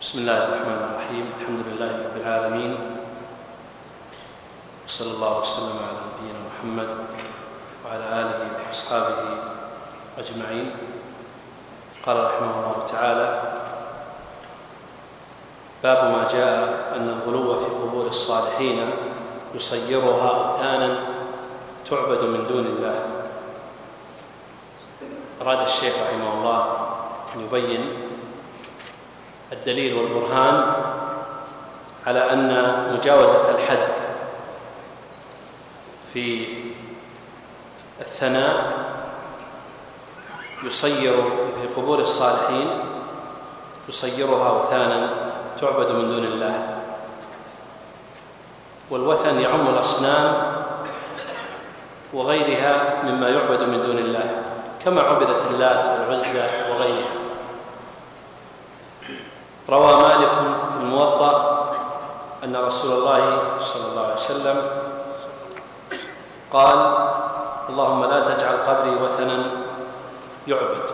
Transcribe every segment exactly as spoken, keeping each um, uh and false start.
بسم الله الرحمن الرحيم. الحمد لله رب العالمين، وصلى الله وسلم على نبينا محمد وعلى آله وأصحابه أجمعين. قال رحمه الله تعالى: باب ما جاء أن الغلو في قبور الصالحين يصيرها أوثانا تعبد من دون الله. أراد الشيخ رحمه الله أن يبين الدليل والبرهان على أن مجاوزة الحد في الثناء يصير في قبور الصالحين يصيرها أوثانا تعبد من دون الله. والوثن يعم الأصنام وغيرها مما يعبد من دون الله، كما عبدت اللات والعزى وغيرها. روى مالك في الموطأ أن رسول الله صلى الله عليه وسلم قال: اللهم لا تجعل قبري وثنا يعبد.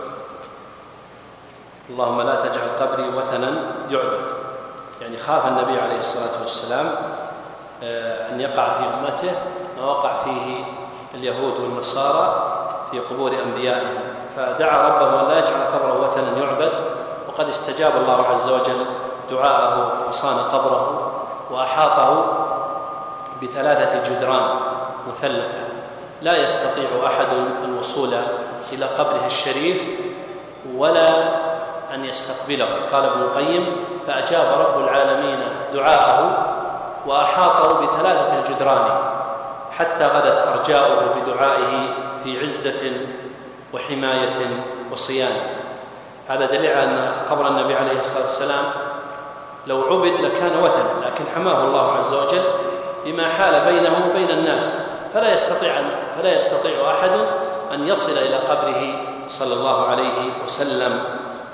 اللهم لا تجعل قبري وثنا يعبد، يعني خاف النبي عليه الصلاة والسلام أن يقع في أمته ما وقع فيه اليهود والنصارى في قبور أنبيائهم، فدعا ربه أن لا يجعل قبره وثنا يعبد، وقد استجاب الله عز وجل دعاءه فصان قبره وأحاطه بثلاثة جدران مثلثة لا يستطيع أحد الوصول إلى قبره الشريف ولا أن يستقبله. قال ابن القيم: فأجاب رب العالمين دعاءه وأحاطه بثلاثة الجدران حتى غدت أرجاؤه بدعائه في عزة وحماية وصيانة. هذا دليل على أن قبر النبي عليه الصلاة والسلام لو عبد لكان وثنا، لكن حماه الله عز وجل بما حال بينه وبين الناس، فلا يستطيع فلا يستطيع أحد أن يصل إلى قبره صلى الله عليه وسلم.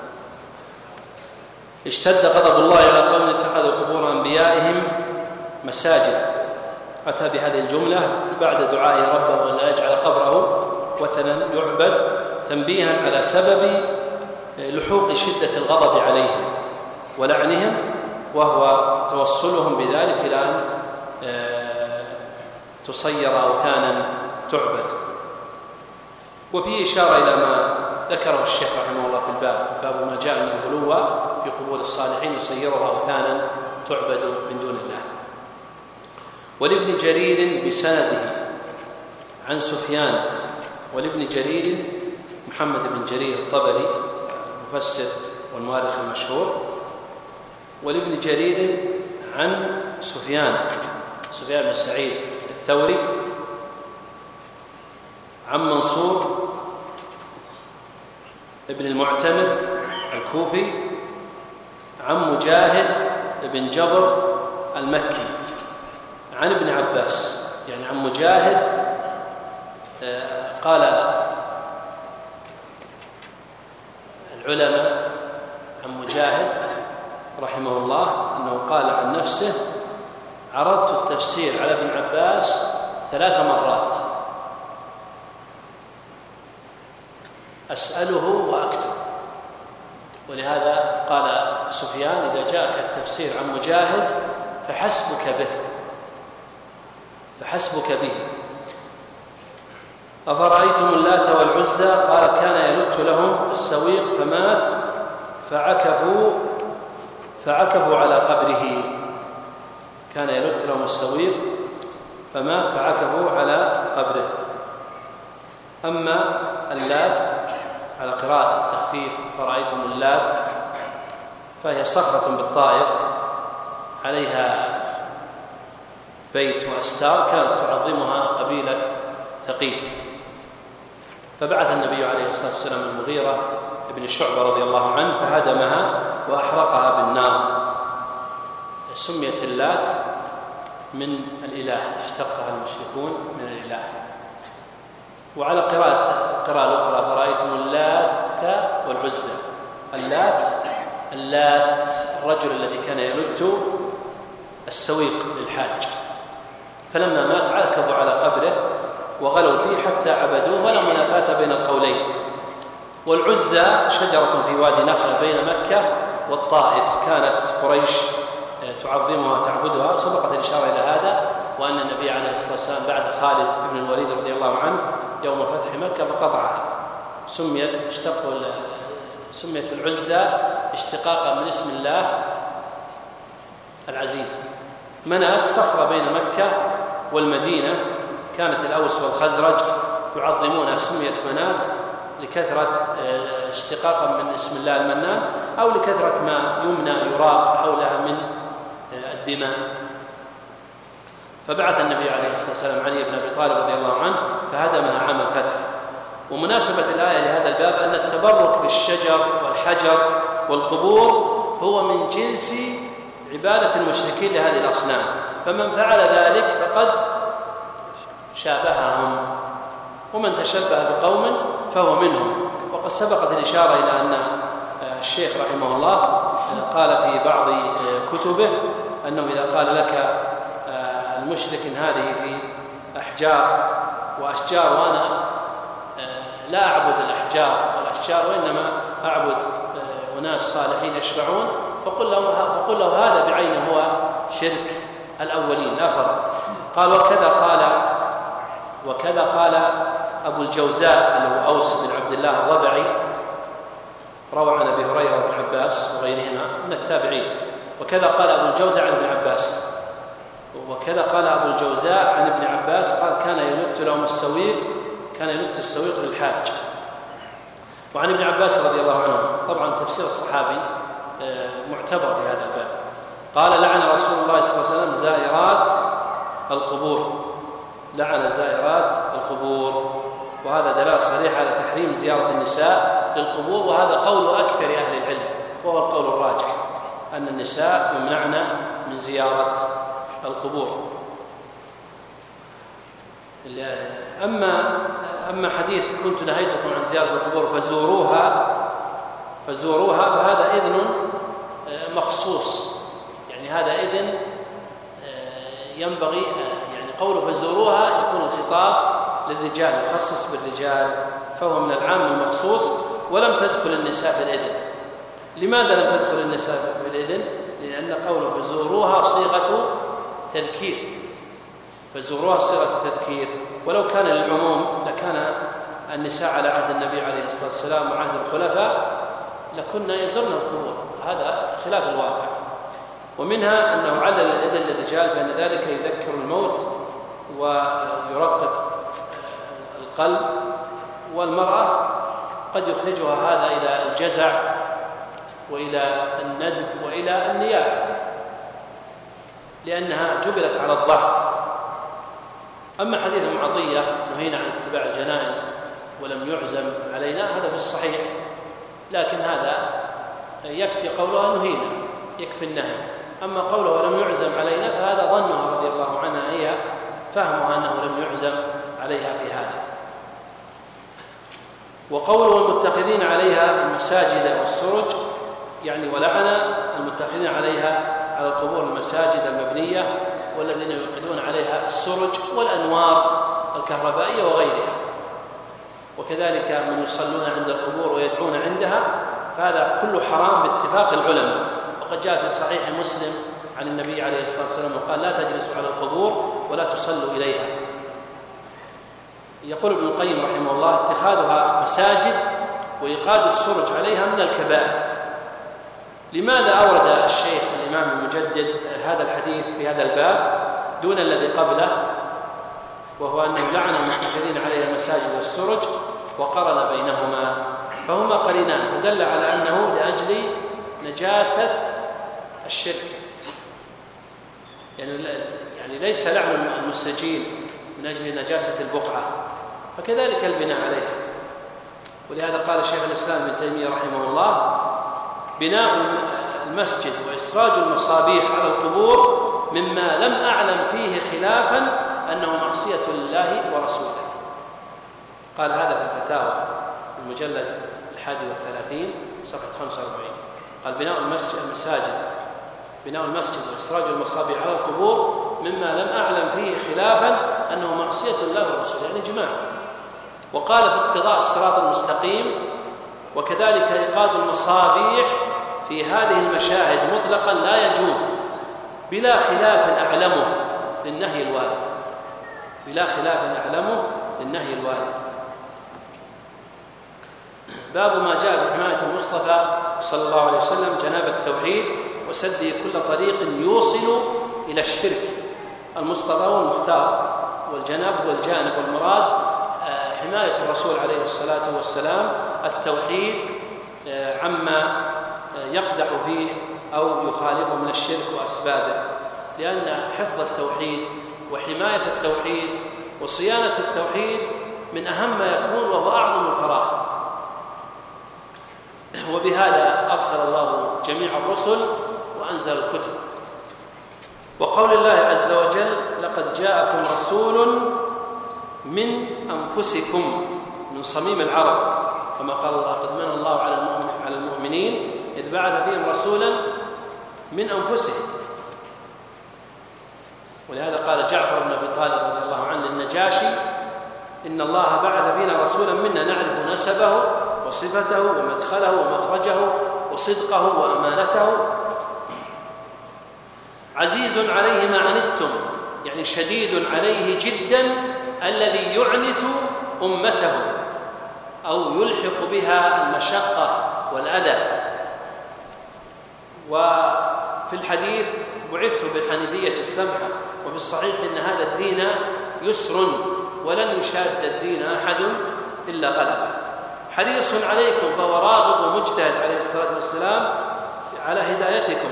اشتد غضب الله على قوم اتخذوا قبور أنبيائهم مساجد. أتى بهذه الجملة بعد دعاء ربه أن لا يجعل قبره وثنا يعبد، تنبيها على سبب لحوق شدة الغضب عليهم ولعنهم، وهو توصلهم بذلك إلى أن تصير أوثانا تعبد. وفيه إشارة إلى ما ذكره الشيخ رحمه الله في الباب: باب ما جاء أن الغلو في قبور الصالحين يصيرها أوثانا تعبد من دون الله. ولابن جرير بسنده عن سفيان، ولابن جرير محمد بن جرير الطبري المفسر والمؤرخ المشهور، ولابن جرير عن سفيان سفيان بن سعيد الثوري عن منصور ابن المعتمر الكوفي عن مجاهد بن جبر المكي عن ابن عباس. يعني عن مجاهد قال العلماء عن مجاهد رحمه الله أنه قال عن نفسه: عرضت التفسير على ابن عباس ثلاث مرات أسأله وأكتب. ولهذا قال سفيان: إذا جاءك التفسير عن مجاهد فحسبك به فحسبك به أفرأيتم اللات والعزى؟ قال: كان يلت لهم السويق فمات فعكفوا فعكفوا على قبره. كان يلت لهم السويق فمات فعكفوا على قبره. أما اللات على قراءة التخفيف فرأيتم اللات، فهي صخرة بالطائف عليها بيت وأستار كانت تعظمها قبيلة ثقيف، فبعث النبي عليه الصلاة والسلام المغيرة ابن الشعبة رضي الله عنه فهدمها وأحرقها بالنار. سميت اللات من الإله، اشتقها المشركون من الإله. وعلى قراءة القراءة الأخرى فرأيتم اللات والعزى. اللات اللات الرجل الذي كان يلت السويق للحاج، فلما مات عكفوا على قبره وغلوا فيه حتى عبدوه، ولا منافاة بين القولين. والعزى شجرة في وادي نخلة بين مكة والطائف، كانت قريش تعظمها تعبدها. سبقت الإشارة إلى هذا، وأن النبي عليه الصلاة والسلام بعد خالد بن الوليد رضي الله عنه يوم فتح مكة فقطعها، سميت اشتق سميت العزى اشتقاقا من اسم الله العزيز. منات صخرة بين مكة والمدينة، كانت الأوس والخزرج يعظمونها، سميت منات لكثرة اشتقاقا من اسم الله المنان، أو لكثرة ما يمنى يراق حولها من الدماء. فبعث النبي عليه الصلاة والسلام علي بن أبي طالب رضي الله عنه فهدمها عام الفتح. ومناسبة الآية لهذا الباب أن التبرك بالشجر والحجر والقبور هو من جنس عبادة المشركين لهذه الأصنام، فمن فعل ذلك فقد شابههم، ومن تشبه بقوم فهو منهم. وقد سبقت الإشارة إلى أن الشيخ رحمه الله قال في بعض كتبه أنه إذا قال لك المشرك إن هذه في أحجار وأشجار وأنا لا أعبد الأحجار والأشجار وإنما أعبد أناس صالحين يشفعون، فقل له, فقل له هذا بعينه هو شرك الأولين لا فرق. قال وكذا قال وكذا قال أبو الجوزاء اللي هو أوس بن عبد الله الربعي، روى عن أبي هريرة وابن عباس وغيرهما من التابعين. وكذا قال أبو الجوزاء عن ابن عباس وكذا قال أبو الجوزاء عن ابن عباس قال كان ينت لهم السويق كان ينت السويق للحاج. وعن ابن عباس رضي الله عنه، طبعا تفسير الصحابي معتبر في هذا الباب، قال لعن رسول الله صلى الله عليه وسلم زائرات القبور، لعن زائرات القبور، وهذا دلالة صريحة على تحريم زيارة النساء للقبور، وهذا قول أكثر أهل العلم وهو القول الراجح أن النساء يمنعن من زيارة القبور. أما أما حديث كنت نهيتكم عن زيارة القبور فزوروها فزوروها فهذا إذن مخصوص، يعني هذا إذن ينبغي يعني قوله فزوروها يكون الخطاب للرجال، يخصص بالرجال، فهو من العام المخصوص، ولم تدخل النساء في الإذن. لماذا لم تدخل النساء في الإذن؟ لأن قوله فزوروها صيغة تذكير، فزوروها صيغة تذكير، ولو كان للعموم لكان النساء على عهد النبي عليه الصلاة والسلام وعهد الخلفاء لكنا يزرن القبور، هذا خلاف الواقع. ومنها أنه علل الإذن للرجال بأن ذلك يذكر الموت ويرقق القلب، والمرأة قد يخرجها هذا إلى الجزع وإلى الندب وإلى النياحة، لأنها جبلت على الضعف. أما حديث ام عطية نهينا عن اتباع الجنائز ولم يعزم علينا، هذا في الصحيح، لكن هذا يكفي قولها نهينا، يكفي النهي. أما قوله ولم يعزم علينا فهذا ظنها رضي الله عنها هي فهمها أنه لم يعزم عليها في هذا. وقوله المتخذين عليها المساجد والسرج، يعني ولعن المتخذين عليها على القبور المساجد المبنية والذين يوقدون عليها السرج والأنوار الكهربائية وغيرها، وكذلك من يصلون عند القبور ويدعون عندها، فهذا كله حرام باتفاق العلماء. وقد جاء في صحيح مسلم عن النبي عليه الصلاة والسلام قال لا تجلسوا على القبور ولا تصلوا إليها. يقول ابن القيم رحمه الله اتخاذها مساجد وإيقاد السرج عليها من الكبائر. لماذا أورد الشيخ الإمام المجدد هذا الحديث في هذا الباب دون الذي قبله، وهو أنه لعن المتخذين عليها المساجد والسرج وقرن بينهما، فهما قرينان، فدل على أنه لأجل نجاسة الشرك، يعني يعني ليس لعن المسرجين من أجل نجاسة البقعة، فكذلك البناء عليها. ولهذا قال شيخ الإسلام ابن تيمية رحمه الله بناء المسجد وإسراج المصابيح على القبور مما لم أعلم فيه خلافا أنه معصية لله ورسوله. قال هذا في الفتاوى في المجلد الحادي والثلاثين صفحة خمسة وأربعين. قال بناء المسجد المساجد بناء المسجد وإسراج المصابيح على القبور مما لم أعلم فيه خلافا أنه معصية الله ورسوله، يعني جماعة. وقال في اقتضاء الصراط المستقيم وكذلك إيقاد المصابيح في هذه المشاهد مطلقا لا يجوز بلا خلاف أعلمه للنهي الوارد، بلا خلاف أعلمه للنهي الوارد. باب ما جاء في حماية المصطفى صلى الله عليه وسلم جناب التوحيد وسده كل طريق يوصل إلى الشرك. المصطفى هو المختار، والجناب هو الجانب، والمراد حماية الرسول عليه الصلاة والسلام التوحيد عما يقدح فيه أو يخالفه من الشرك وأسبابه، لأن حفظ التوحيد وحماية التوحيد وصيانة التوحيد من أهم ما يكون، وهو أعظم الفرائض. وبهذا أرسل الله جميع الرسل وأنزل الكتب. وقول الله عز وجل: لقد جاءكم رسول من أنفسكم، من صميم العرب، كما قال الله: قد من الله على المؤمنين إذ بعث فيهم رسولا من أنفسهم. ولهذا قال جعفر بن أبي طالب رضي الله عنه للنجاشي: إن الله بعث فينا رسولا منا نعرف نسبه وصفته ومدخله ومخرجه وصدقه وأمانته، عزيز عليه ما عنتم، يعني شديد عليه جدا الذي يعنت أمته أو يلحق بها المشقة والأذى. وفي الحديث: بعثت بالحنيفية السمحة. وفي الصحيح: إن هذا الدين يسر ولن يشاد الدين أحد إلا غلبه. حريص عليكم، فهو راغب ومجتهد عليه الصلاة والسلام على هدايتكم،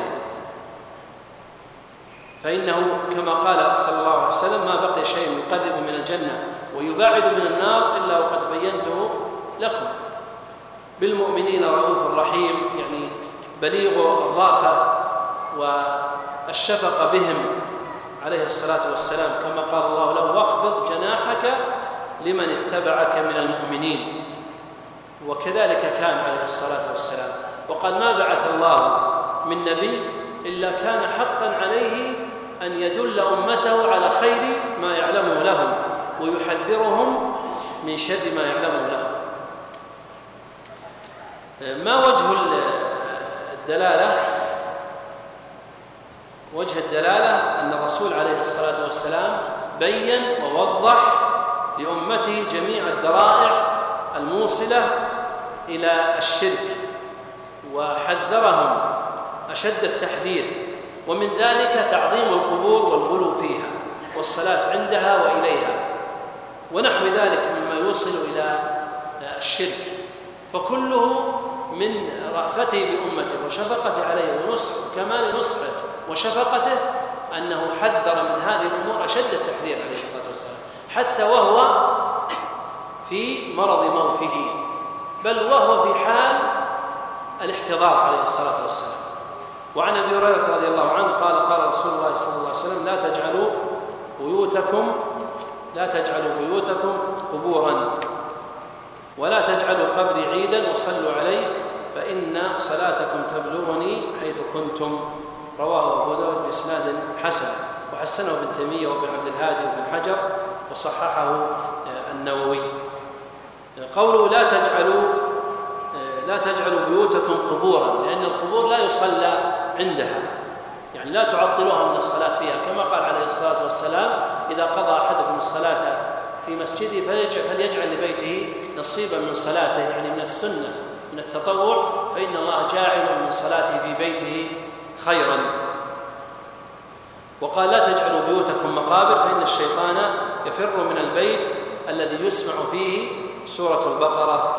فإنه كما قال صلى الله عليه وسلم: ما بقي شيء يقرب من الجنة ويباعد من النار إلا وقد بينته لكم. بالمؤمنين رؤوف رحيم، يعني بليغ الرأفة والشفقة بهم عليه الصلاة والسلام، كما قال الله له: واخفض جناحك لمن اتبعك من المؤمنين. وكذلك كان عليه الصلاة والسلام. وقال: ما بعث الله من نبي إلا كان حقا عليه أن يدل أمته على خير ما يعلمه لهم ويحذرهم من شر ما يعلمه لهم. ما وجه الدلالة؟ وجه الدلالة أن الرسول عليه الصلاة والسلام بين ووضح لأمته جميع الذرائع الموصلة إلى الشرك، وحذرهم أشد التحذير، ومن ذلك تعظيم القبور والغلو فيها والصلاة عندها وإليها ونحو ذلك مما يوصل إلى الشرك. فكله من رأفته بأمته وشفقته عليه ونصح كمال نصحه وشفقته أنه حذر من هذه الأمور أشد التحذير عليه الصلاة والسلام، حتى وهو في مرض موته، بل وهو في حال الاحتضار عليه الصلاة والسلام. وعن أبي هريرة رضي الله عنه قال: قال رسول الله صلى الله عليه وسلم: لا تجعلوا بيوتكم لا تجعلوا بيوتكم قبورا ولا تجعلوا قبري عيدا وصلوا علي فإن صلاتكم تبلغني حيث كنتم. رواه أبو داود بإسناد حسن، وحسنه ابن تيمية وابن عبد الهادي وابن حجر وصححه النووي. قوله لا تجعلوا لا تجعلوا بيوتكم قبورا، لأن القبور لا يصلى عندها، يعني لا تعطلوها من الصلاة فيها، كما قال عليه الصلاة والسلام: إذا قضى أحدكم الصلاة في مسجده فليجعل لبيته نصيبا من صلاته، يعني من السنة من التطوع، فإن الله جاعل من صلاته في بيته خيرا. وقال: لا تجعلوا بيوتكم مقابر فإن الشيطان يفر من البيت الذي يسمع فيه سورة البقرة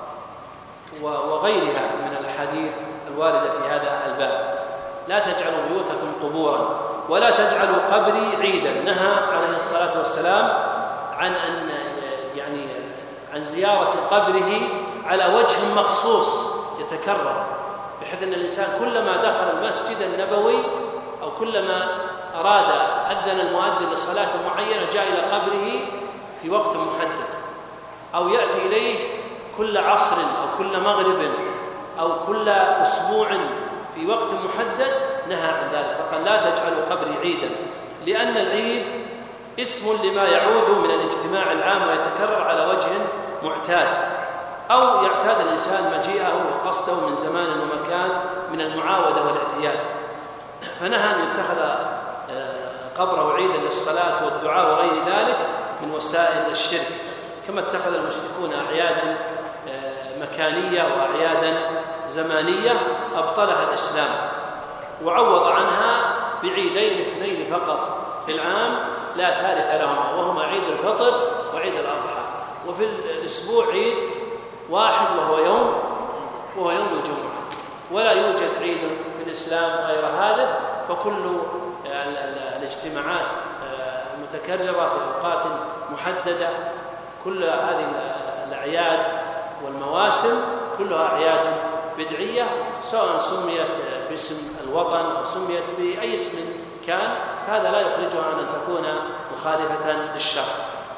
وغيرها من الأحاديث الواردة في هذا الباب. لا تجعلوا بيوتكم قبورا ولا تجعلوا قبري عيدا. نهى عليه الصلاة والسلام عن أن يعني عن زيارة قبره على وجه مخصوص يتكرر، بحيث أن الإنسان كلما دخل المسجد النبوي أو كلما أراد أذن المؤذن لصلاة معينة جاء إلى قبره في وقت محدد، أو يأتي إليه كل عصر أو كل مغرب أو كل أسبوع في وقت محدد. نهى عن ذلك، فقال: لا تجعلوا قبري عيدا، لأن العيد اسم لما يعود من الاجتماع العام ويتكرر على وجه معتاد، أو يعتاد الإنسان مجيئه وقصده من زمان ومكان من المعاودة والاعتياد، فنهى أن يتخذ قبره عيدا للصلاة والدعاء وغير ذلك من وسائل الشرك، كما اتخذ المشركون أعيادا مكانية وأعيادا زمانية أبطلها الإسلام، وعوض عنها بعيدين اثنين فقط في العام لا ثالث لهما، وهما عيد الفطر وعيد الأضحى، وفي الأسبوع عيد واحد وهو يوم وهو يوم الجمعة، ولا يوجد عيد في الإسلام غير هذا. فكل الاجتماعات المتكررة في أوقات محددة، كل هذه الأعياد والمواسم كلها أعياد بدعية، سواء سميت باسم الوطن أو سميت بأي اسم كان، فهذا لا يخرجها عن أن تكون مخالفة للشرع.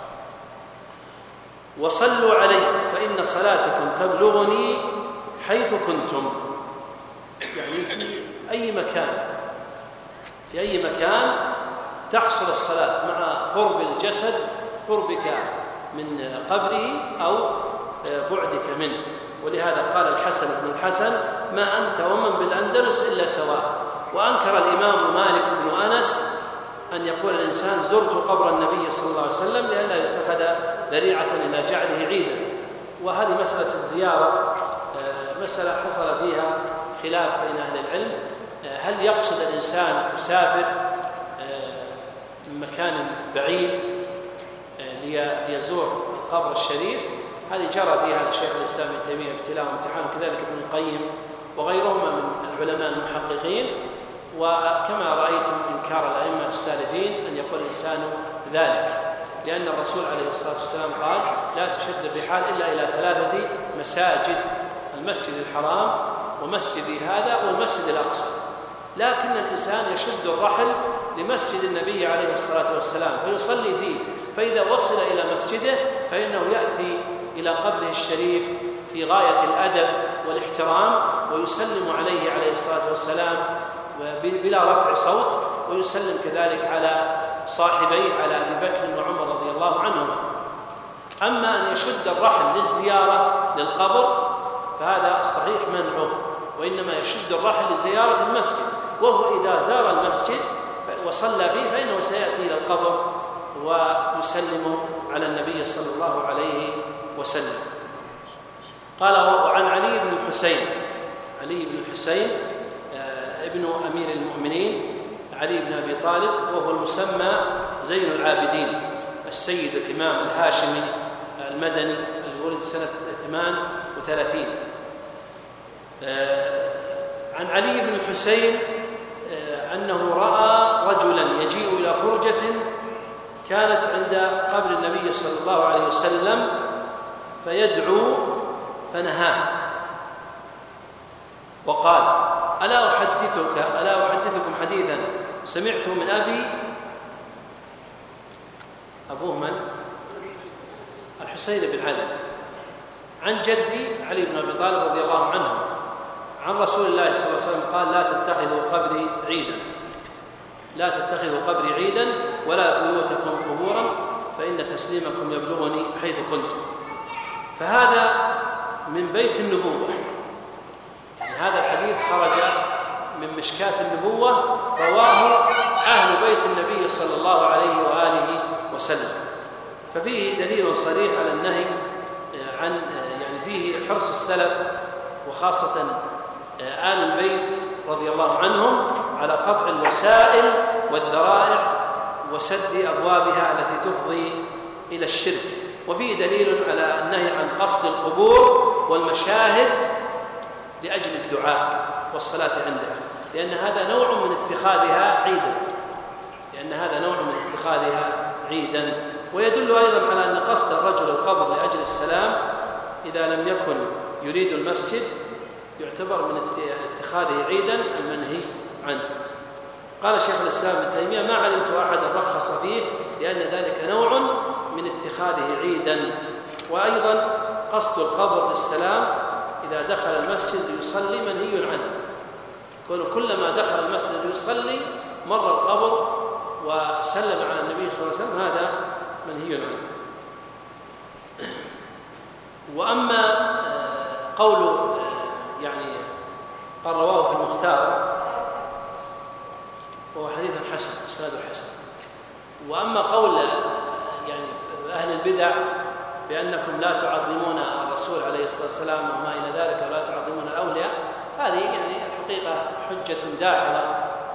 وصلوا عليه فإن صلاتكم تبلغني حيث كنتم، يعني في أي مكان في أي مكان تحصل الصلاة مع قرب الجسد، قربك من قبره أو بعدك منه. ولهذا قال الحسن بن الحسن: ما أنت ومن بالأندلس إلا سواء. وأنكر الإمام مالك بن أنس أن يقول الإنسان زرت قبر النبي صلى الله عليه وسلم لئلا يتخذ ذريعة إلى جعله عيدا. وهذه مسألة الزيارة مسألة حصل فيها خلاف بين أهل العلم، هل يقصد الإنسان يسافر من مكان بعيد ليزور القبر الشريف؟ هذه جرى فيها الشيخ الإسلام ابن تيمية ابتلاء وامتحان، وكذلك ابن القيم وغيرهما من العلماء المحققين. وكما رأيتم إنكار الأئمة السالفين أن يقول الإنسان ذلك، لأن الرسول عليه الصلاة والسلام قال: لا تشد الرحال إلا إلى ثلاثة مساجد، المسجد الحرام ومسجد هذا والمسجد الأقصى. لكن الإنسان يشد الرحل لمسجد النبي عليه الصلاة والسلام فيصلي فيه، فإذا وصل إلى مسجده فإنه يأتي إلى قبره الشريف في غاية الأدب والاحترام ويسلم عليه عليه الصلاة والسلام بلا رفع صوت، ويسلم كذلك على صاحبيه على أبي بكر وعمر رضي الله عنهما. أما أن يشد الرحل للزيارة للقبر فهذا الصحيح منعه، وإنما يشد الرحل لزيارة المسجد، وهو إذا زار المسجد وصلى فيه فإنه سيأتي إلى القبر ويسلم على النبي صلى الله عليه وسلم. قال: وعن علي بن الحسين، علي بن الحسين ابن أمير المؤمنين علي بن أبي طالب، وهو المسمى زين العابدين، السيد الإمام الهاشمي المدني اللي ولد سنة ثمان وثلاثين. عن علي بن الحسين أنه رأى رجلا يجيء إلى فرجة كانت عند قبر النبي صلى الله عليه وسلم فيدعو فنهاه وقال: ألا أحدثك ألا أحدثكم حديثا سمعته من أبي أبوه من؟ الحسين بن علي، عن جدي علي بن أبي طالب رضي الله عنه، عن رسول الله صلى الله عليه وسلم قال: لا تتخذوا قبري عيدا لا تتخذوا قبري عيدا ولا بيوتكم قبورا فإن تسليمكم يبلغني حيث كنتم. فهذا من بيت النبوة، يعني هذا الحديث خرج من مشكاة النبوة، رواه أهل بيت النبي صلى الله عليه وآله وسلم، ففيه دليل صريح على النهي عن يعني فيه حرص السلف وخاصة آل البيت رضي الله عنهم على قطع الوسائل والذرائع وسد أبوابها التي تفضي إلى الشرك. وفيه دليل على النهي عن قصد القبور والمشاهد لأجل الدعاء والصلاة عندها، لأن هذا نوع من اتخاذها عيدا لأن هذا نوع من اتخاذها عيدا ويدل أيضا على أن قصد الرجل القبر لأجل السلام إذا لم يكن يريد المسجد يعتبر من اتخاذه عيدا المنهي عنه. قال شيخ الإسلام ابن تيمية: ما علمت أحدا رخص فيه، لأن ذلك نوع من اتخاذه عيدا. وأيضا قصد القبر للسلام إذا دخل المسجد ليصلي منهي عنه، كلما دخل المسجد ليصلي مر القبر وسلم على النبي صلى الله عليه وسلم، هذا منهي عنه. وأما قوله يعني قال رواه في المختار وهو حديث حسن إسناده حسن. وأما قول يعني أهل البدع بأنكم لا تعظمون الرسول عليه الصلاة والسلام وما إلى ذلك ولا تعظمون الأولياء، هذه يعني الحقيقة حجة داحضة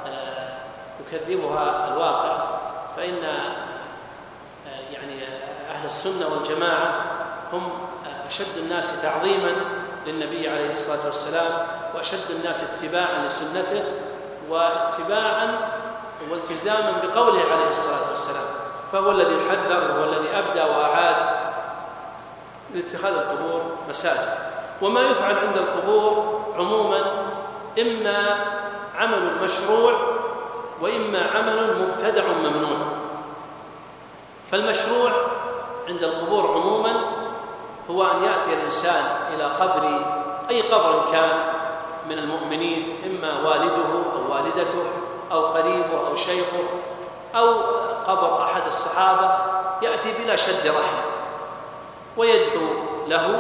يكذبها الواقع. فإن يعني أهل السنة والجماعة هم أشد الناس تعظيما للنبي عليه الصلاة والسلام وأشد الناس اتباعا لسنته واتباعا والتزاما بقوله عليه الصلاة والسلام. فهو الذي حذر وهو الذي أبدى وأعاد لاتخاذ القبور مساجد. وما يفعل عند القبور عموما إما عمل مشروع وإما عمل مبتدع ممنوع. فالمشروع عند القبور عموما هو أن يأتي الإنسان إلى قبر أي قبر كان من المؤمنين، إما والده أو والدته أو قريبه أو شيخه أو قبر أحد الصحابة، يأتي بلا شد رحم ويدعو له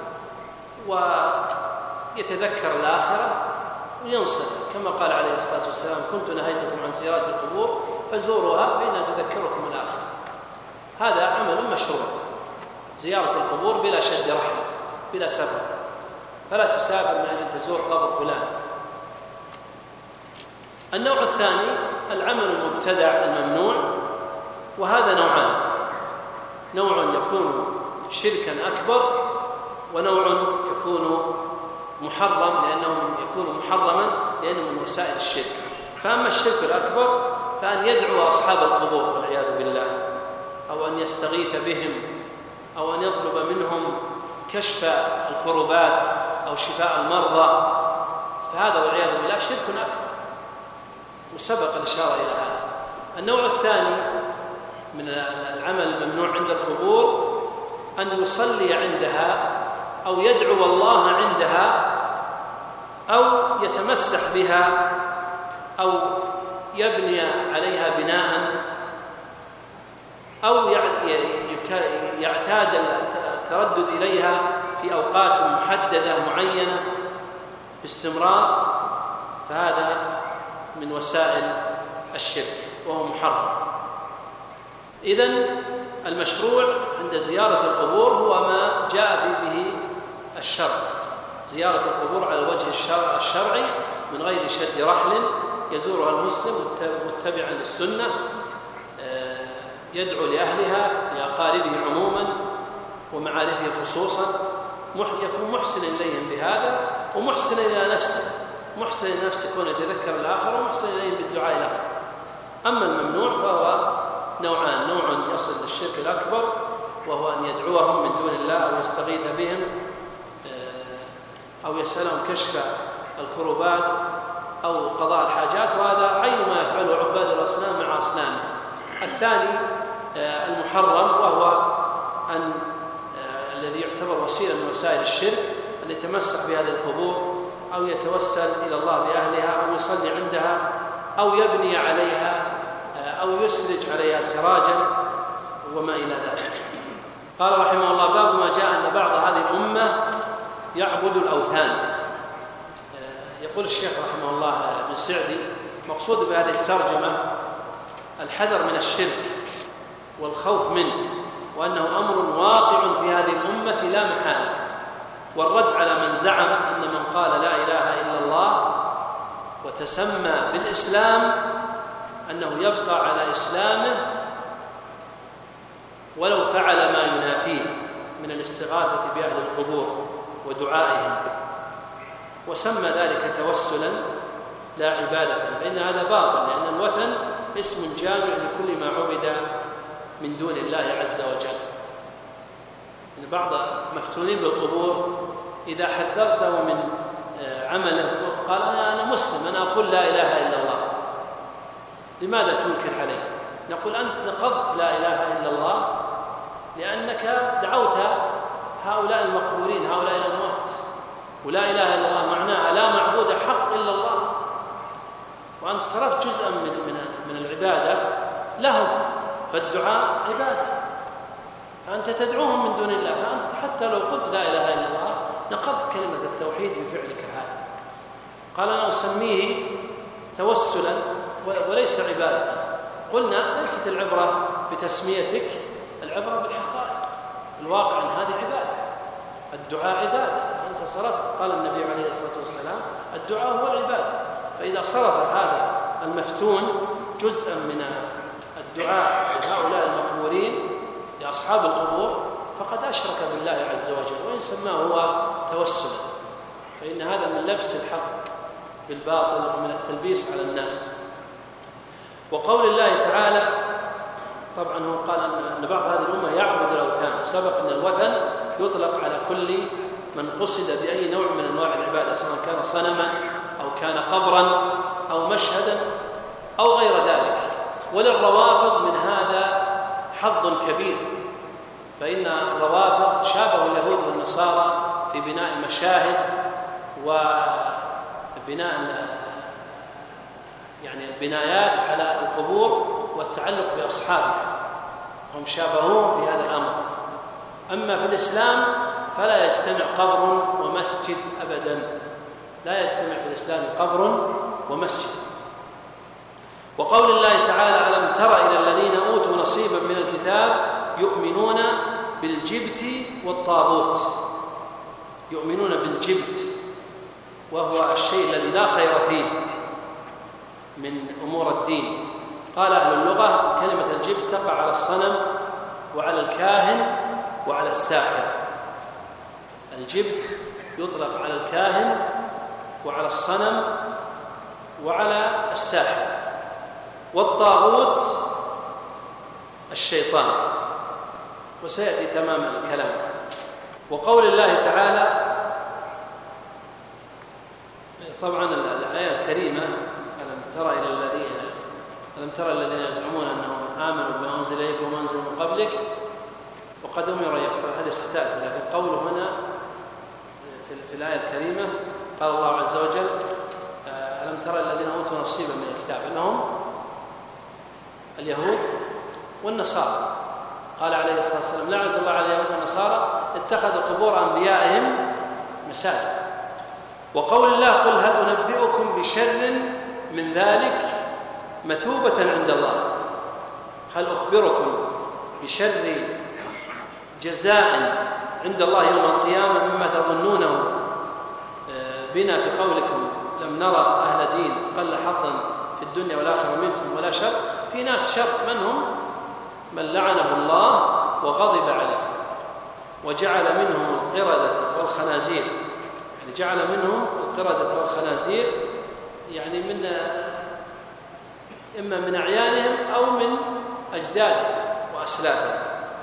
ويتذكر الآخرة وينصرف، كما قال عليه الصلاة والسلام: كنت نهيتكم عن زيارة القبور فزوروها فإنها تذكركم الآخرة. هذا عمل مشروع، زيارة القبور بلا شد رحم بلا سفر، فلا تسافر من أجل تزور قبر فلان. النوع الثاني العمل المبتدع الممنوع، وهذا نوعان: نوع يكون شركا أكبر ونوع يكون محرم لأنه يكون محرما لأنه من وسائل الشرك. فأما الشرك الأكبر فأن يدعو أصحاب القبور والعياذ بالله، أو أن يستغيث بهم، أو أن يطلب منهم كشف الكربات أو شفاء المرضى، فهذا والعياذ بالله شرك أكبر، وسبق الإشارة إلى هذا. النوع الثاني من العمل الممنوع عند القبور أن يصلي عندها أو يدعو الله عندها أو يتمسح بها أو يبني عليها بناء أو يعتاد التردد إليها في أوقات محددة معينة باستمرار، فهذا من وسائل الشرك وهو محرم. إذن المشروع عند زيارة القبور هو ما جاء به الشرع، زيارة القبور على الوجه الشرعي من غير شد رحل، يزورها المسلم متبعا للسنة، يدعو لأهلها لأقاربه عموما ومعارفه خصوصا، يكون محسن إليهم بهذا ومحسن إلى نفسه، محسن إلى نفسه يكون يتذكر الآخر ومحسن إليهم بالدعاء له. أما الممنوع فهو نوعان: نوع يصل للشرك الأكبر وهو أن يدعوهم من دون الله أو يستغيث بهم أو يسألهم كشف الكربات أو قضاء الحاجات، وهذا عين ما يفعله عباد الأصنام مع أصنامهم. الثاني المحرم وهو أن الذي يعتبر وسيلة من وسائل الشرك أن يتمسك بهذه القبور أو يتوسل إلى الله بأهلها أو يصلي عندها أو يبني عليها أو يسرج عليها سراجا وما إلى ذلك. قال رحمه الله: باب ما جاء أن بعض هذه الأمة يعبد الأوثان. يقول الشيخ رحمه الله بن سعدي: مقصود بهذه الترجمة الحذر من الشرك والخوف منه، وأنه أمر واقع في هذه الأمة لا محالة، والرد على من زعم أن من قال لا إله إلا الله وتسمى بالإسلام أنه يبقى على إسلامه ولو فعل ما ينافيه من الاستغاثة بأهل القبور ودعائهم، وسمى ذلك توسلا لا عبادة، فإن هذا باطل، لأن الوثن اسم جامع لكل ما عبد من دون الله عز وجل. إن بعض مفتونين بالقبور إذا حذرته من عمله قال: أنا مسلم، أنا أقول لا إله إلا الله، لماذا تنكر عليه؟ نقول: أنت نقضت لا إله إلا الله لأنك دعوت هؤلاء المقبورين، هؤلاء الأموات، ولا إله إلا الله معناها لا معبود حق إلا الله، وأنت صرفت جزءا من من من العبادة لهم، فالدعاء عبادة، فأنت تدعوهم من دون الله، فأنت حتى لو قلت لا إله إلا الله نقضت كلمة التوحيد بفعلك هذا. قال أنا أسميه توسلا وليس عبادة. قلنا ليست العبرة بتسميتك، العبرة بالحقائق، الواقع أن هذه عبادة، الدعاء عبادة. أنت صرفت، قال النبي عليه الصلاة والسلام الدعاء هو العبادة. فإذا صرف هذا المفتون جزءا من الدعاء لهؤلاء المقبورين لأصحاب القبور فقد أشرك بالله عز وجل، وإن سماه هو توسلا، فإن هذا من لبس الحق بالباطل ومن التلبيس على الناس. وقول الله تعالى، طبعا هو قال أن بعض هذه الأمة يعبد الأوثان، سبق أن الوثن يطلق على كل من قصد بأي نوع من أنواع العبادة، سواء كان صنما أو كان قبرا أو مشهدا أو غير ذلك. وللروافض من هذا حظ كبير، فإن الروافض شابهوا اليهود والنصارى في بناء المشاهد وبناء يعني البنايات على القبور والتعلق بأصحابها، فهم شابهون في هذا الأمر. أما في الإسلام فلا يجتمع قبر ومسجد أبدا، لا يجتمع في الإسلام قبر ومسجد. وقول الله تعالى ألم تر إلى الذين أوتوا نصيبا من الكتاب يؤمنون بالجبت والطاغوت. يؤمنون بالجبت وهو الشيء الذي لا خير فيه من أمور الدين. قال أهل اللغة كلمة الجبت تقع على الصنم وعلى الكاهن وعلى الساحر. الجبت يطلق على الكاهن وعلى الصنم وعلى الساحر. والطاغوت الشيطان، وسيأتي تمام الكلام. وقول الله تعالى، طبعا الآية الكريمة ألم تر إلى الذين ألم تر الذين يزعمون أنهم آمنوا بما أنزل إليك وما أنزل من قبلك وقد أمر يكفر، هذه ستأتي. لكن قوله هنا في الآية الكريمة قال الله عز وجل ألم تر الذين أوتوا نصيبا من الكتاب، أنهم اليهود والنصارى. قال عليه الصلاة والسلام لعنة الله على اليهود والنصارى اتخذوا قبور أنبيائهم مساجد. وقول الله قل هل أنبئكم بشر من ذلك مثوبة عند الله. هل أخبركم بشر جزاء عند الله يوم القيامة مما تظنونه بنا في قولكم لم نرى أهل دين قل حظا في الدنيا والآخرة منكم ولا شر. في ناس شر، من هم؟ من لعنه الله وغضب عليه وجعل منهم القردة والخنازير، يعني جعل منهم القردة والخنازير يعني من إما من أعيانهم أو من أجدادهم وأسلافهم،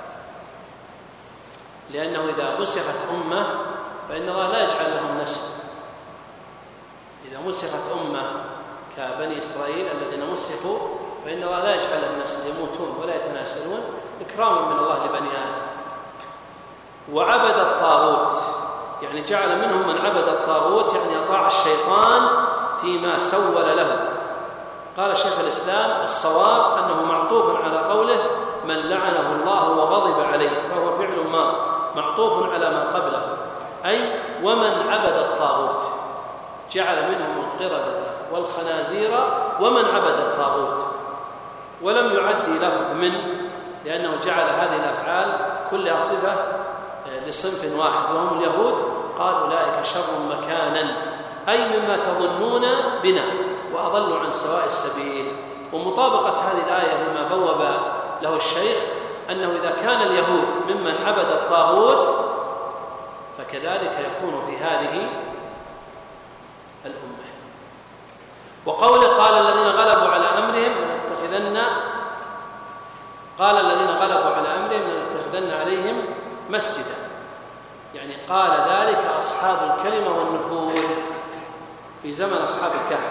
لأنه إذا مسخت أمة فإن الله لا يجعل لهم نسل. إذا مسخت أمة كبني إسرائيل الذين مسخوا فإن الله لا يجعل لهم نسل، يموتون ولا يتناسلون إكراما من الله لبني آدم. وعبد الطاغوت، يعني جعل منهم من عبد الطاغوت، يعني أطاع الشيطان فيما سول له. قال شيخ الإسلام الصواب أنه معطوف على قوله من لعنه الله وغضب عليه، فهو فعل ماض معطوف على ما قبله، أي ومن عبد الطاغوت، جعل منهم القردة والخنازير ومن عبد الطاغوت. ولم يعدي لفظ من، لأنه جعل هذه الأفعال كلها صفة لصنف واحد وهم اليهود. قال أولئك شر مكانا، أي مما تظنون بنا وأضلوا عن سواء السبيل. ومطابقة هذه الآية لما بوب له الشيخ أنه إذا كان اليهود ممن عبد الطاغوت فكذلك يكون في هذه الأمة. وقوله قال الذين غلبوا على أمرهم لنتخذن قال الذين غلبوا على أمرهم لنتخذن عليهم مسجدا، يعني قال ذلك أصحاب الكلمة والنفوذ في زمن أصحاب الكهف.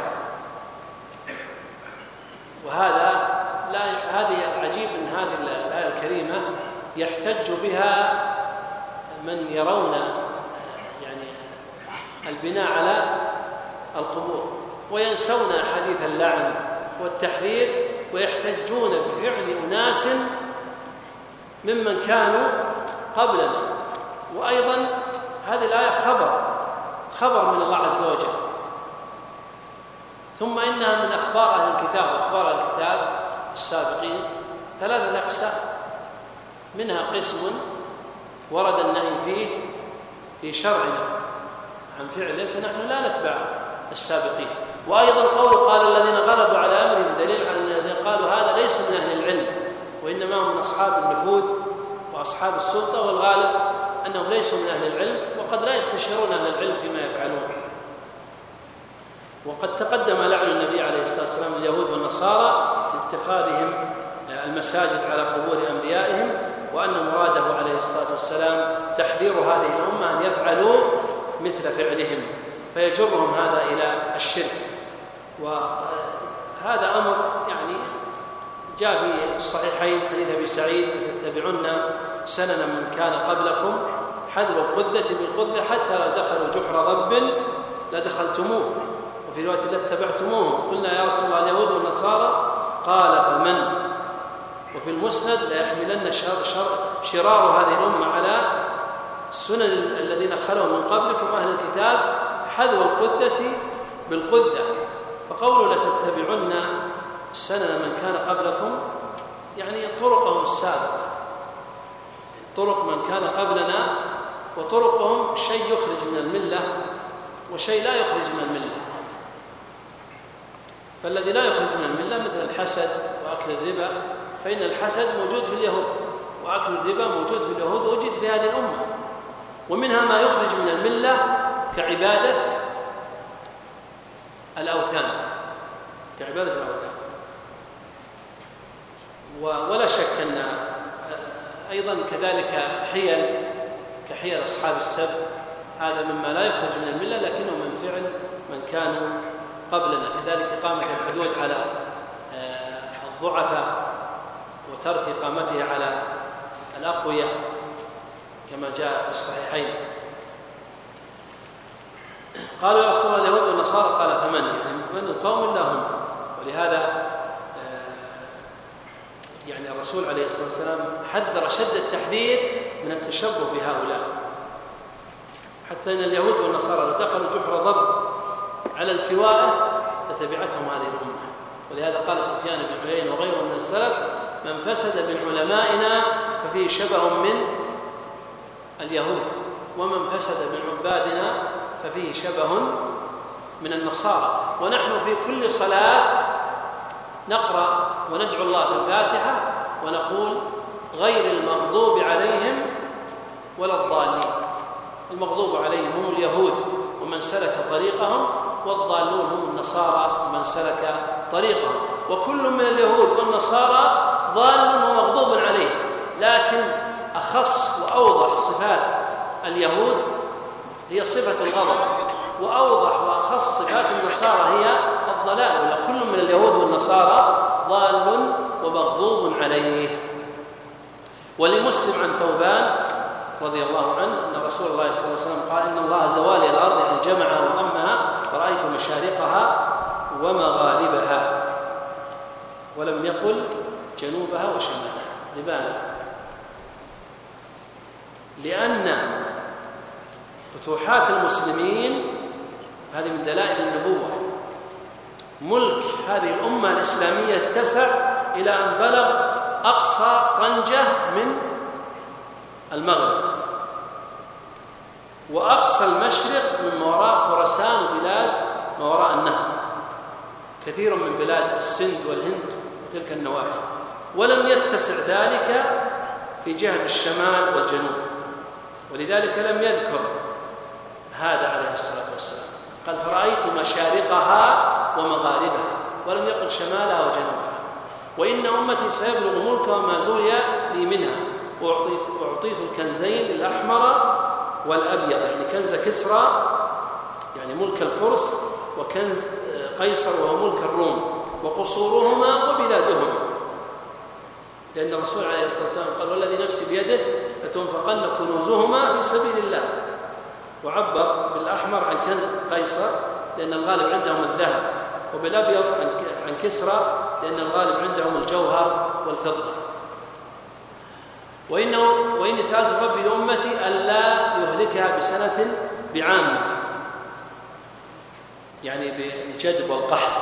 وهذا لا هذه العجيب أن هذه الآية الكريمة يحتج بها من يرون يعني البناء على القبور وينسون حديث اللعن والتحذير، ويحتجون بفعل أناس ممن كانوا قبلنا. وأيضا هذه الآية خبر خبر من الله عز وجل، ثم إنها من أخبار أهل الكتاب وأخبار أهل الكتاب السابقين ثلاثة أقسام، منها قسم ورد النهي فيه في شرعنا عن فعله فنحن لا نتبع السابقين. وأيضا قول قال الذين غلبوا على أمرهم دليل على الذين قالوا هذا ليس من أهل العلم وإنما هم من أصحاب النفوذ وأصحاب السلطة، والغالب أنهم ليسوا من أهل العلم وقد لا يستشيرون أهل العلم فيما يفعلون. وقد تقدم لعن النبي عليه الصلاة والسلام اليهود والنصارى لاتخاذهم المساجد على قبور أنبيائهم، وأن مراده عليه الصلاة والسلام تحذير هذه الأمة أن يفعلوا مثل فعلهم فيجرهم هذا إلى الشرك. وهذا أمر يعني جاء في الصحيحين حديث أبي سعيد لتتبعن سنن من كان قبلكم حذو القذة بالقذة حتى لو دخلوا جحر ضب لدخلتموه، وفي رواية لاتبعتموهم. قلنا يا رسول الله اليهود والنصارى؟ قال فمن؟ وفي المسند ليحملن شر شر شرار هذه الأمة على سنن الذين خلوا من قبلكم أهل الكتاب حذو القذة بالقذة. فقولوا لتتبعن سنن من كان قبلكم يعني طرقهم السابقة، طرق من كان قبلنا، وطرقهم شيء يخرج من الملة وشيء لا يخرج من الملة. فالذي لا يخرج من الملة مثل الحسد وأكل الربا، فإن الحسد موجود في اليهود وأكل الربا موجود في اليهود ووجد في هذه الأمة. ومنها ما يخرج من الملة كعبادة الأوثان كعبادة الأوثان. ولا شك أن أيضا كذلك حيل كحيل أصحاب السبت، هذا مما لا يخرج من الملة لكنه من فعل من كانوا قبلنا. كذلك إقامة الحدود على الضعفاء وترك إقامتها على الأقوياء كما جاء في الصحيحين. قالوا يا رسول الله اليهود والنصارى؟ قال ثمن، يعني من القوم إلا هم. ولهذا يعني الرسول عليه الصلاة والسلام حذر شد التحذير من التشبه بهؤلاء، حتى إن اليهود والنصارى لو دخلوا جحر ضب على التواءه لتبعتهم هذه الأمة. ولهذا قال سفيان بن عيينة وغيره من السلف: من فسد من علمائنا ففيه شبه من اليهود، ومن فسد من عبادنا ففيه شبه من النصارى. ونحن في كل صلاة نقرأ وندعو الله في الفاتحة ونقول: غير المغضوب عليهم ولا الضالين. المغضوب عليهم هم اليهود ومن سلك طريقهم، والضالون هم النصارى ومن سلك طريقهم. وكل من اليهود والنصارى ضال ومغضوب عليه، لكن أخص وأوضح صفات اليهود هي صفة الغضب، وأوضح وأخص صفات النصارى هي الضلال. ولا كل من اليهود والنصارى ضال ومغضوب عليه. ولمسلم عن ثوبان رضي الله عنه أن رسول الله صلى الله عليه وسلم قال: إن الله زوالي الأرض، يعني جمعها وضمها، فرأيت مشارقها ومغاربها، ولم يقل جنوبها وشمالها. لماذا؟ لأن فتوحات المسلمين هذه من دلائل النبوة. ملك هذه الأمة الإسلامية اتسع إلى أن بلغ أقصى طنجة من المغرب، وأقصى المشرق من وراء خراسان وبلاد ما وراء النهر، كثير من بلاد السند والهند وتلك النواحي. ولم يتسع ذلك في جهة الشمال والجنوب، ولذلك لم يذكر هذا عليه الصلاة والسلام. قال: فرأيت مشارقها ومغاربها، ولم يقل شمالها وجنوبها. وإن أمتي سيبلغ ملكها وما زوي لي منها، وأعطيت, وأعطيت الكنزين الأحمر والأبيض، يعني كنز كسرى يعني ملك الفرس، وكنز قيصر وهو ملك الروم، وقصورهما وبلادهما. لأن الرسول عليه الصلاة والسلام قال: والذي نفسي بيده لتنفقن كنوزهما في سبيل الله. وعبر بالأحمر عن كنز قيصر لأن الغالب عندهم الذهب، وبالأبيض عن كسرى لأن الغالب عندهم الجوهر والفضة. وإنه وإني سألت ربي لأمتي ألا يهلكها بسنة بعامة، يعني بالجدب والقحط،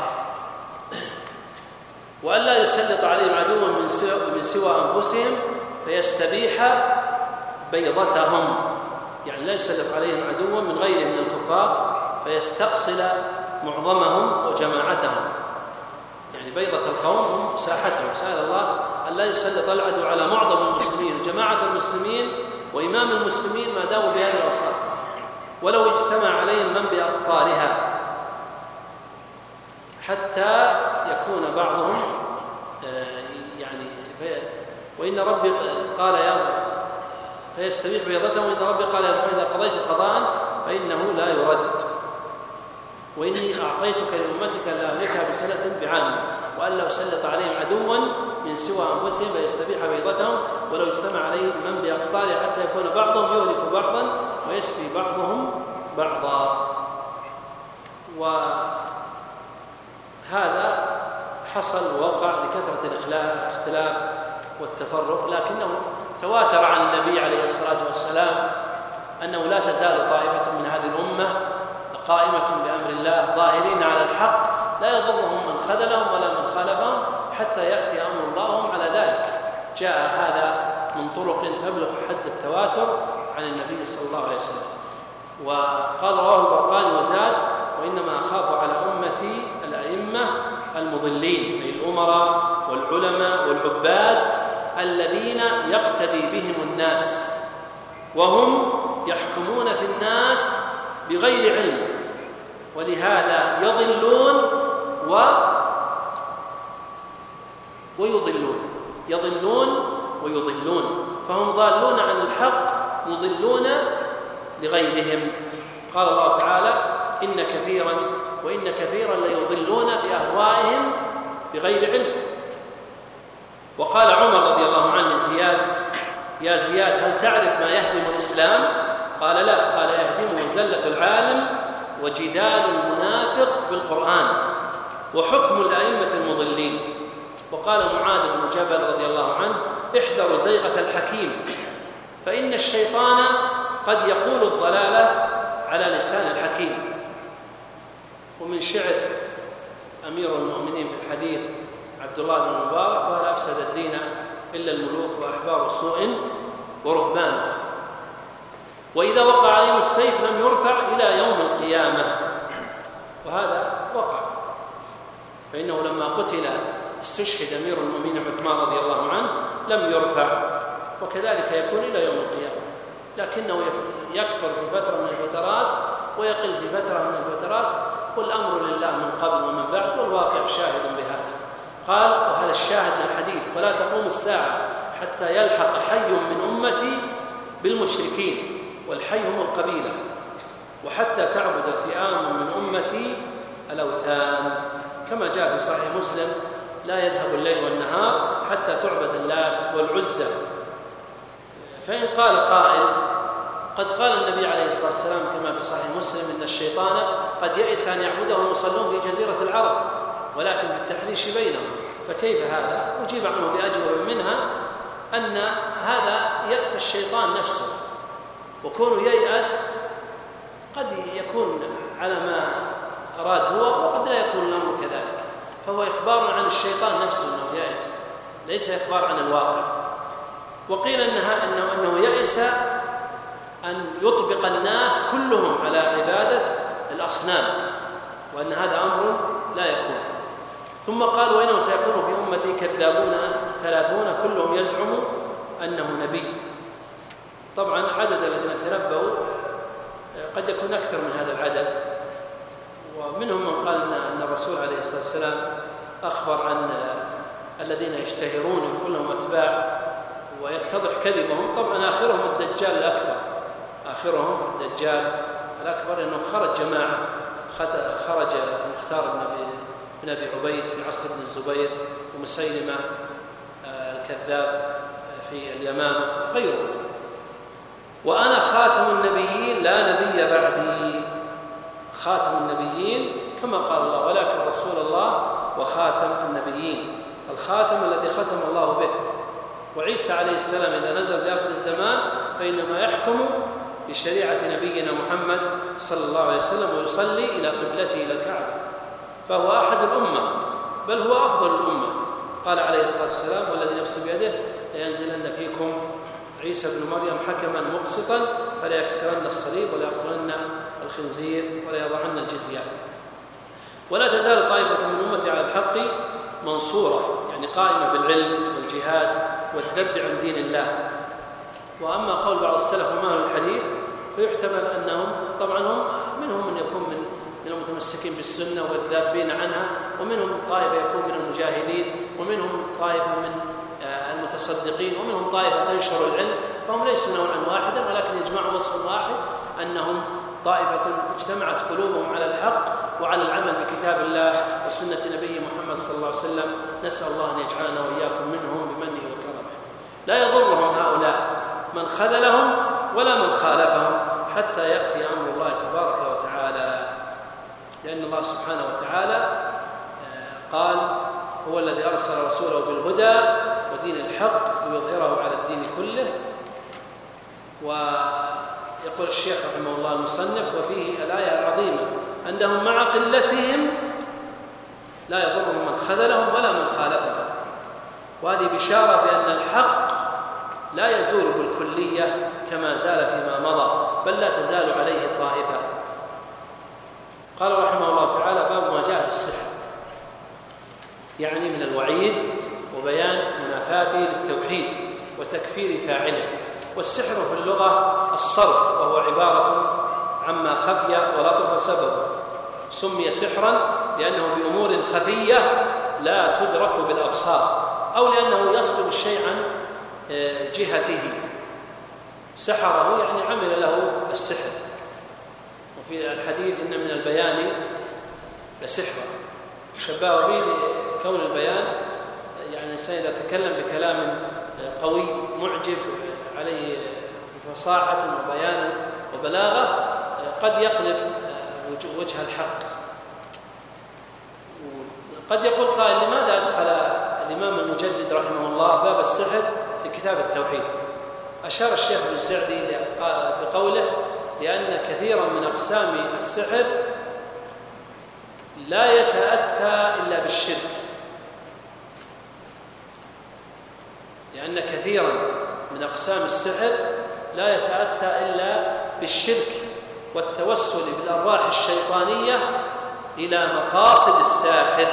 وألا يسلط عليهم عدوا من سوى, من سوى أنفسهم فيستبيح بيضتهم، يعني لا يسلط عليهم عدوا من غيرهم من الكفار فيستأصل معظمهم وجماعتهم، يعني بيضة القوم هم ساحتهم. سأل الله أن لا يسلط العدو على معظم المسلمين جماعة المسلمين وإمام المسلمين ما داموا بهذه الأوصاف، ولو اجتمع عليهم من بأقطارها، حتى يكون بعضهم يعني وإن ربي قال يا فيستبيح بيضتهم، وإن ربي قال يا محمد إذا قضيت قضاء فإنه لا يرد، وإني أعطيتك لأمتك لا أهلكها بسنة بعامة، وألا أسلط عليهم عدوا من سوى أنفسهم فيستبيح بيضتهم، ولو اجتمع عليهم من بأقطارها حتى يكون بعضهم يهلك بعضا ويسبي بعضهم بعضا. وهذا حصل ووقع لكثرة الاختلاف والتفرق، لكنه تواتر عن النبي عليه الصلاة والسلام أنه لا تزال طائفة من هذه الأمة قائمة بأمر الله ظاهرين على الحق لا يضرهم من خذلهم ولا من خالفهم حتى يأتي أمر الله وهم على ذلك. جاء هذا من طرق تبلغ حد التواتر عن النبي صلى الله عليه وسلم. وقال رواه البرقاني وزاد: وإنما أخاف على أمتي الأئمة المضلين، أي الأمراء والعلماء والعباد الذين يقتدي بهم الناس وهم يحكمون في الناس بغير علم، ولهذا يضلون و ويضلون يضلون ويضلون، فهم ضالون عن الحق مضلون لغيرهم. قال الله تعالى: إن كثيرا وإن كثيرا ليضلون بأهوائهم بغير علم. وقال عمر رضي الله عنه لزياد: يا زياد هل تعرف ما يهدم الإسلام؟ قال: لا. قال: يهدمه زلة العالم وجدال المنافق بالقرآن وحكم الأئمة المضلين. وقال معاذ بن جبل رضي الله عنه: احذروا زيغة الحكيم فإن الشيطان قد يقول الضلالة على لسان الحكيم. ومن شعر أمير المؤمنين في الحديث عبد الله بن المبارك: وهل أفسد الدين إلا الملوك وأحبار سوء ورهبانها، وإذا وقع عليهم السيف لم يرفع إلى يوم القيامة. وهذا وقع، فإنه لما قتل استشهد أمير المؤمنين عثمان رضي الله عنه لم يرفع، وكذلك يكون إلى يوم القيامة، لكنه يكثر في فترة من الفترات ويقل في فترة من الفترات، والأمر لله من قبل ومن بعد، والواقع شاهد بهذا. قال: وهذا الشاهد للحديث: ولا تقوم الساعة حتى يلحق حي من أمتي بالمشركين، والحي هم القبيلة، وحتى تعبد فئام من أمتي الأوثان، كما جاء في صحيح مسلم: لا يذهب الليل والنهار حتى تعبد اللات والعزى. فإن قال قائل: قد قال النبي عليه الصلاة والسلام كما في صحيح مسلم: إن الشيطان قد يئس أن يعبده المصلون في جزيرة العرب ولكن في التحريش بينهم، فكيف هذا؟ أجيب عنه بأجوبة، منها أن هذا يأس الشيطان نفسه، وكونه ييأس قد يكون على ما أراد هو وقد لا يكون الأمر كذلك، فهو إخبار عن الشيطان نفسه أنه يأس، ليس إخبار عن الواقع. وقيل إنها أنه, أنه يأس أن يطبق الناس كلهم على عبادة الأصنام، وأن هذا أمر لا يكون. ثم قال: وإنه سيكون في أمتي كذابون ثلاثون كلهم يزعم أنه نبي. طبعا عدد الذين تنبؤوا قد يكون أكثر من هذا العدد، ومنهم من قال أن الرسول عليه الصلاة والسلام أخبر عن الذين يشتهرون يكون لهم أتباع ويتضح كذبهم. طبعا آخرهم الدجال الأكبر، آخرهم الدجال الأكبر، لأنه خرج جماعة، خرج المختار بن أبي بن أبي عبيد في عصر ابن الزبير، ومسيلمة الكذاب في اليمامة غيره. وأنا خاتم النبيين لا نبي بعدي، خاتم النبيين كما قال الله: ولكن رسول الله وخاتم النبيين، الخاتم الذي ختم الله به. وعيسى عليه السلام إذا نزل في آخر الزمان فإنما يحكم بشريعة نبينا محمد صلى الله عليه وسلم ويصلي إلى قبلته إلى الكعبة، فهو أحد الأمة بل هو أفضل الأمة. قال عليه الصلاة والسلام: والذي نفسي بيده لينزلن فيكم عيسى بن مريم حكما مقسطا فلا يكسرن الصليب ولا يقتلن الخنزير ولا يضعن الجزية. ولا تزال طائفة من أمتي على الحق منصورة، يعني قائمة بالعلم والجهاد والذب عن دين الله. وأما قول بعض السلف وما أهل الحديث فيحتمل أنهم طبعا هم منهم من يكون من من المتمسكين بالسنة والذابين عنها، ومنهم طائفة يكون من المجاهدين، ومنهم طائفة من المتصدقين، ومنهم طائفة تنشر العلم، فهم ليسوا نوعا واحدا ولكن يجمع وصف واحد أنهم طائفة اجتمعت قلوبهم على الحق وعلى العمل بكتاب الله وسنة نبيه محمد صلى الله عليه وسلم. نسأل الله أن يجعلنا وإياكم منهم بمنه وكرمه. لا يضرهم هؤلاء من خذلهم ولا من خالفهم حتى يأتي أمر الله تبارك وتعالى، لأن الله سبحانه وتعالى قال: هو الذي أرسل رسوله بالهدى ودين الحق ليظهره على الدين كله. ويقول الشيخ رحمه الله المصنف: وفيه الآية العظيمة أنهم مع قلتهم لا يضرهم من خذلهم ولا من خالفهم. وهذه بشارة بأن الحق لا يزول بالكلية كما زال فيما مضى، بل لا تزال عليه الطائفة. قال رحمه الله تعالى: باب ما جاء في السحر، يعني من الوعيد وبيان منافاته للتوحيد وتكفير فاعله. والسحر في اللغة الصرف، وهو عبارة عما خفي ولطف سببه. سمي سحرا لأنه بأمور خفية لا تدرك بالأبصار، أو لأنه يصرف الشيء عن جهته. سحره يعني عمل له السحر. وفي الحديث: إن من البيان لسحرا. شبه به لكون البيان يعني الإنسان إذا تكلم بكلام قوي معجب عليه بفصاحة وبيانا وبلاغة قد يقلب وجه الحق. قد يقول قائل: لماذا أدخل الإمام المجدد رحمه الله باب السحر في كتاب التوحيد؟ أشار الشيخ بن سعدي بقوله: لأن كثيرا من أقسام السحر لا يتأتى إلا بالشرك. لأن كثيرا من أقسام السحر لا يتأتى إلا بالشرك والتوسل بالأرواح الشيطانية إلى مقاصد الساحر،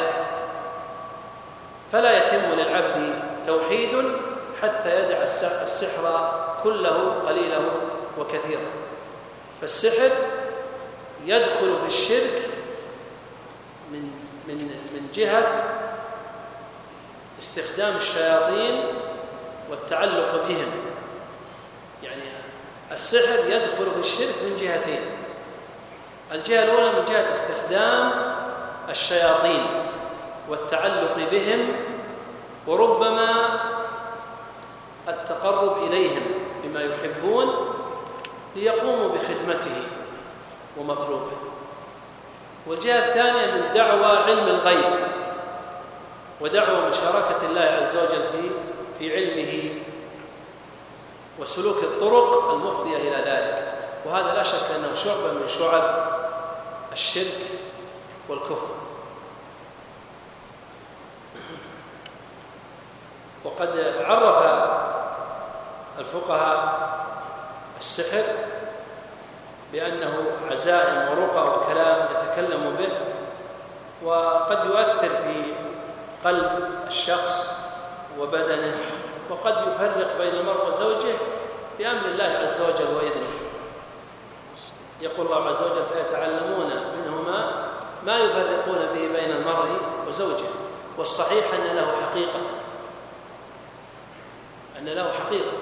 فلا يتم للعبد توحيد حتى يدع السحر كله قليله وكثيره. فالسحر يدخل في الشرك من من من جهة استخدام الشياطين والتعلق بهم. يعني السحر يدخل في الشرك من جهتين: الجهة الأولى من جهة استخدام الشياطين والتعلق بهم، وربما التقرب إليهم بما يحبون ليقوموا بخدمته ومطلوبه. والجهة الثانية من دعوى علم الغيب ودعوى مشاركة الله عز وجل في في علمه وسلوك الطرق المفضية إلى ذلك. وهذا لا شك أنه شعبة من شعب الشرك والكفر. وقد عرف الفقهاء السحر بأنه عزائم ورقى وكلام يتكلم به، وقد يؤثر في قلب الشخص وبدنه، وقد يفرق بين المرء وزوجه بأمر الله عز وجل وإذنه. يقول الله عز وجل: فيتعلمون منهما ما يفرقون به بين المرء وزوجه. والصحيح أن له حقيقة أن له حقيقة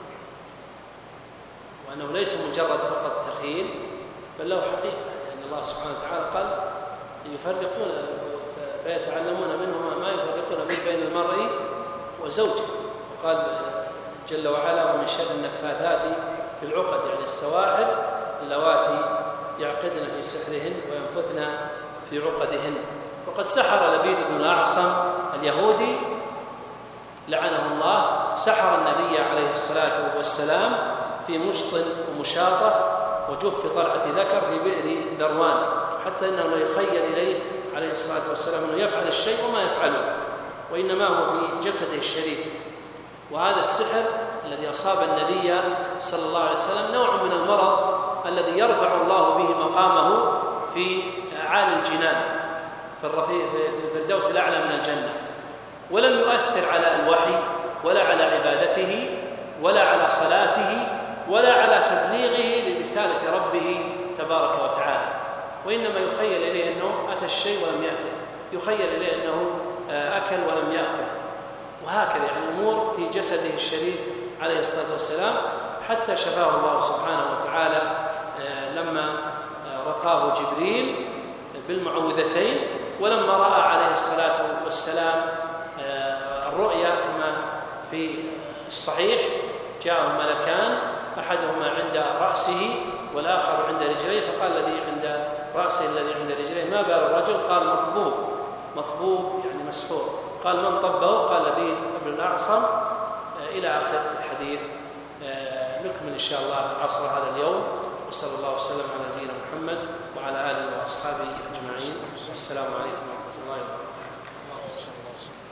وأنه ليس مجرد فقط تخيل، بل له حقيقة، لأن الله سبحانه وتعالى قال: يفرقون فيتعلمون منهما ما يفرقون به بين المرء وزوجه. وقال جل وعلا: ومن شر النفاثات في العقد، يعني السواحر اللواتي يعقدن في سحرهن وينفثن في عقدهن. وقد سحر لبيد بن الأعصم اليهودي لعنه الله سحر النبي عليه الصلاة والسلام في مشط ومشاطة وجف طلعة ذكر في بئر ذروان، حتى أنه لا يخيل إليه عليه الصلاة والسلام أنه يفعل الشيء وما يفعله، وإنما هو في جسده الشريف. وهذا السحر الذي أصاب النبي صلى الله عليه وسلم نوع من المرض الذي يرفع الله به مقامه في أعالي الجنان في الفردوس الأعلى من الجنة، ولم يؤثر على الوحي ولا على عبادته ولا على صلاته ولا على تبليغه لرسالة ربه تبارك وتعالى، وإنما يخيل إليه أنه أتى الشيء ولم يأته، يخيل إليه أنه أكل ولم يأكل، وهكذا يعني أمور في جسده الشريف عليه الصلاة والسلام، حتى شفاه الله سبحانه وتعالى لما رقاه جبريل بالمعوذتين، ولما رأى عليه الصلاة والسلام الرؤيا كما في الصحيح جاءه ملكان أحدهما عند رأسه والآخر عند رجليه، فقال الذي عند رأسه الذي عند رجليه ما بال الرجل؟ قال مطبوب، مطبوب يعني مسحور. قال من طبه؟ قال لبيد بن الأعصم، إلى آخر الحديث. نكمل إن شاء الله عصر هذا اليوم، وصلى الله وسلم على نبينا محمد وعلى آله وأصحابه أجمعين. السلام عليكم ورحمة الله وبركاته.